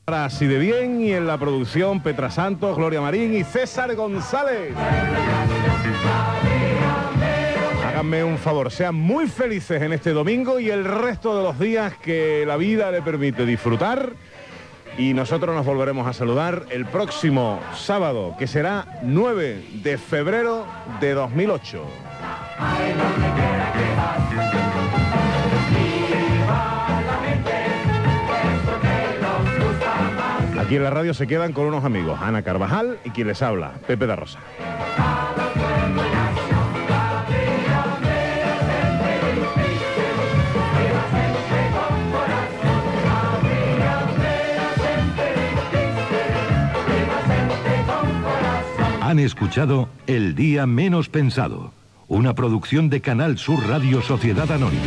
Así de bien, y en la producción Petra Santos, Gloria Marín y César González. Háganme un favor, sean muy felices en este domingo y el resto de los días que la vida le permite disfrutar. Y nosotros nos volveremos a saludar el próximo sábado, que será 9 de febrero de 2008. Aquí en la radio se quedan con unos amigos, Ana Carvajal y quien les habla, Pepe da Rosa. Han escuchado El Día Menos Pensado, una producción de Canal Sur Radio Sociedad Anónima.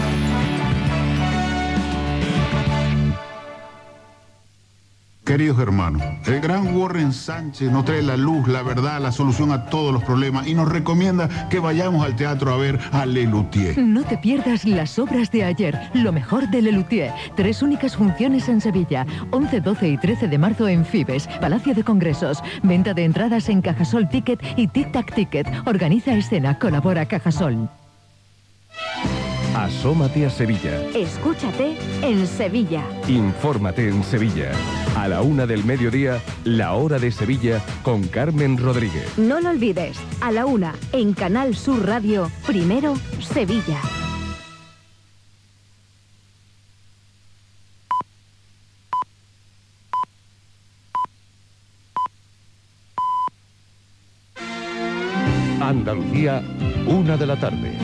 Queridos hermanos, el gran Warren Sánchez nos trae la luz, la verdad, la solución a todos los problemas y nos recomienda que vayamos al teatro a ver a Lelutier. No te pierdas las obras de ayer, lo mejor de Lelutier. 3 únicas funciones en Sevilla, 11, 12 y 13 de marzo en Fibes, Palacio de Congresos. Venta de entradas en Cajasol Ticket y Tic Tac Ticket. Organiza Escena, colabora Cajasol. Asómate a Sevilla. Escúchate en Sevilla. Infórmate en Sevilla. A la 1 del mediodía, La Hora de Sevilla, con Carmen Rodríguez. No lo olvides, a la 1, en Canal Sur Radio, primero, Sevilla. Andalucía, 1 de la tarde.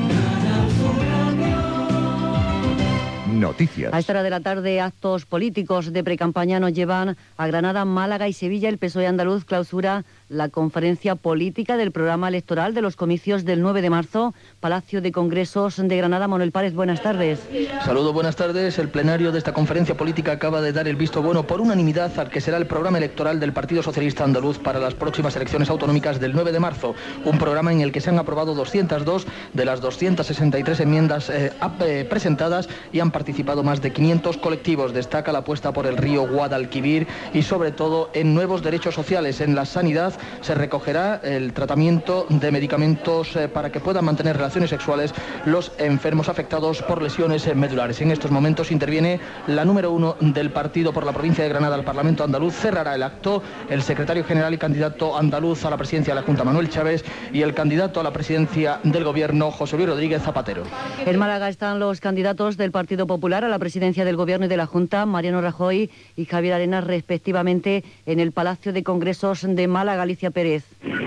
Noticias. A esta hora de la tarde, actos políticos de precampaña nos llevan a Granada, Málaga y Sevilla. El PSOE andaluz clausura la conferencia política del programa electoral de los comicios del 9 de marzo. Palacio de Congresos de Granada. Manuel Párez, buenas tardes. Saludos, buenas tardes. El plenario de esta conferencia política acaba de dar el visto bueno por unanimidad al que será el programa electoral del Partido Socialista Andaluz para las próximas elecciones autonómicas del 9 de marzo. Un programa en el que se han aprobado 202 de las 263 enmiendas presentadas y han participado más de 500 colectivos. Destaca la apuesta por el río Guadalquivir y sobre todo en nuevos derechos sociales. En la sanidad se recogerá el tratamiento de medicamentos para que puedan mantener relaciones sexuales los enfermos afectados por lesiones medulares. En estos momentos interviene la número 1 del partido por la provincia de Granada al Parlamento andaluz. Cerrará el acto el secretario general y candidato andaluz a la presidencia de la Junta, Manuel Chávez, y el candidato a la presidencia del Gobierno, José Luis Rodríguez Zapatero. En Málaga están los candidatos del Partido Popular a la presidencia del Gobierno y de la Junta, Mariano Rajoy y Javier Arenas, respectivamente, en el Palacio de Congresos de Málaga. Alicia Pérez.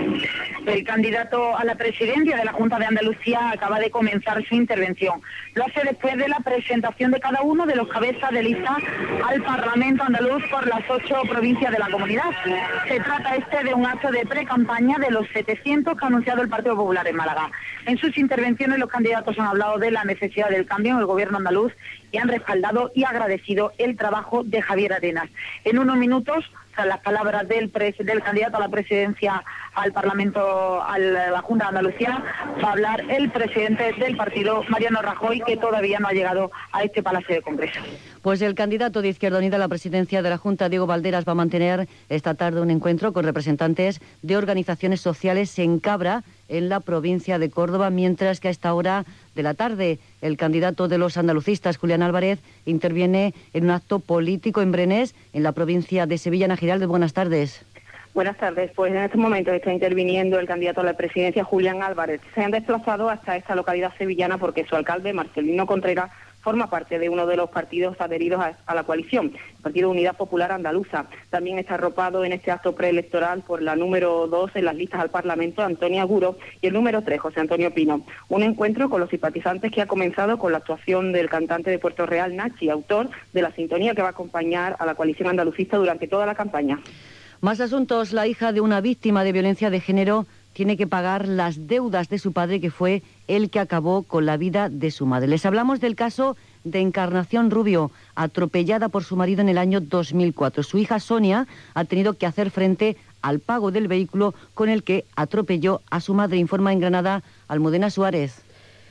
El candidato a la presidencia de la Junta de Andalucía acaba de comenzar su intervención. Lo hace después de la presentación de cada uno de los cabezas de lista al Parlamento andaluz por las 8 provincias de la comunidad. Se trata de un acto de pre-campaña de los 700 que ha anunciado el Partido Popular en Málaga. En sus intervenciones los candidatos han hablado de la necesidad del cambio en el gobierno andaluz y han respaldado y agradecido el trabajo de Javier Arenas. En unos minutos, tras las palabras del candidato a la presidencia al Parlamento, a la Junta de Andalucía, va a hablar el presidente del partido, Mariano Rajoy, que todavía no ha llegado a este Palacio de Congresos. Pues el candidato de Izquierda Unida a la presidencia de la Junta, Diego Valderas, va a mantener esta tarde un encuentro con representantes de organizaciones sociales en Cabra, en la provincia de Córdoba, mientras que a esta hora de la tarde el candidato de los andalucistas, Julián Álvarez, interviene en un acto político en Brenés, en la provincia de Sevilla. Ana Giralde, buenas tardes. Buenas tardes. Pues en estos momentos está interviniendo el candidato a la presidencia, Julián Álvarez. Se han desplazado hasta esta localidad sevillana porque su alcalde, Marcelino Contreras, forma parte de uno de los partidos adheridos a la coalición, el Partido Unidad Popular Andaluza. También está arropado en este acto preelectoral por la número 2 en las listas al Parlamento, Antonia Guro, y el número 3, José Antonio Pino. Un encuentro con los simpatizantes que ha comenzado con la actuación del cantante de Puerto Real, Nachi, autor de la sintonía que va a acompañar a la coalición andalucista durante toda la campaña. Más asuntos. La hija de una víctima de violencia de género tiene que pagar las deudas de su padre, que fue el que acabó con la vida de su madre. Les hablamos del caso de Encarnación Rubio, atropellada por su marido en el año 2004. Su hija Sonia ha tenido que hacer frente al pago del vehículo con el que atropelló a su madre, informa en Granada Almudena Suárez.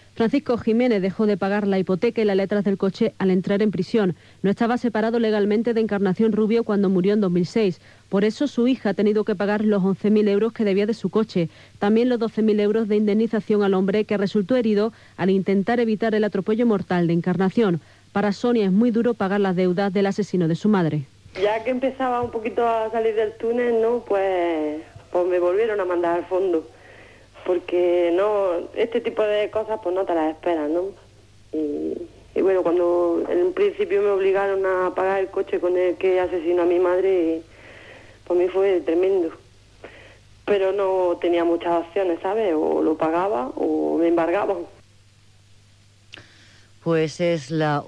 Francisco Jiménez dejó de pagar la hipoteca y las letras del coche al entrar en prisión. No estaba separado legalmente de Encarnación Rubio cuando murió en 2006. Por eso su hija ha tenido que pagar los 11.000 euros que debía de su coche. También los 12.000 euros de indemnización al hombre que resultó herido al intentar evitar el atropello mortal de Encarnación. Para Sonia es muy duro pagar las deudas del asesino de su madre. Ya que empezaba un poquito a salir del túnel, ¿no? Pues me volvieron a mandar al fondo. Porque no, este tipo de cosas pues no te las esperas, ¿no? Y bueno, cuando en un principio me obligaron a pagar el coche con el que asesinó a mi madre, para mí fue tremendo. Pero no tenía muchas opciones, ¿sabes? O lo pagaba o me embargaban. Pues es la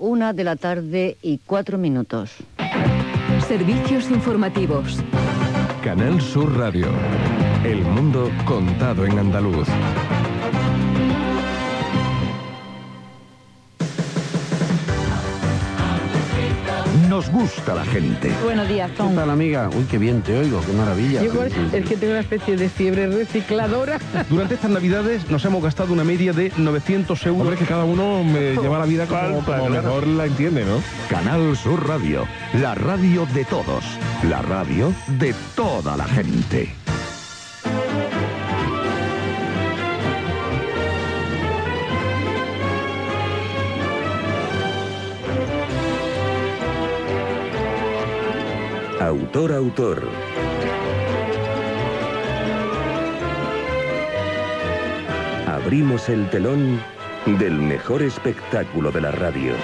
1:04 p.m. Servicios informativos. Canal Sur Radio. El mundo contado en andaluz. Nos gusta la gente. Buenos días, Tom. ¿Qué tal, amiga? Uy, qué bien te oigo, qué maravilla. Yo es que tengo una especie de fiebre recicladora. Durante estas Navidades nos hemos gastado una media de 900 euros. Hombre, que cada uno me lleva la vida como mejor la entiende, ¿no? Canal Sur Radio, la radio de todos, la radio de toda la gente. Autor. Abrimos el telón del mejor espectáculo de la radio.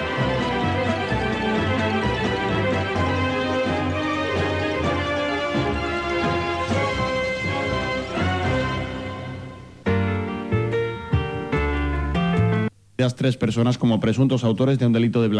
Las 3 personas como presuntos autores de un delito de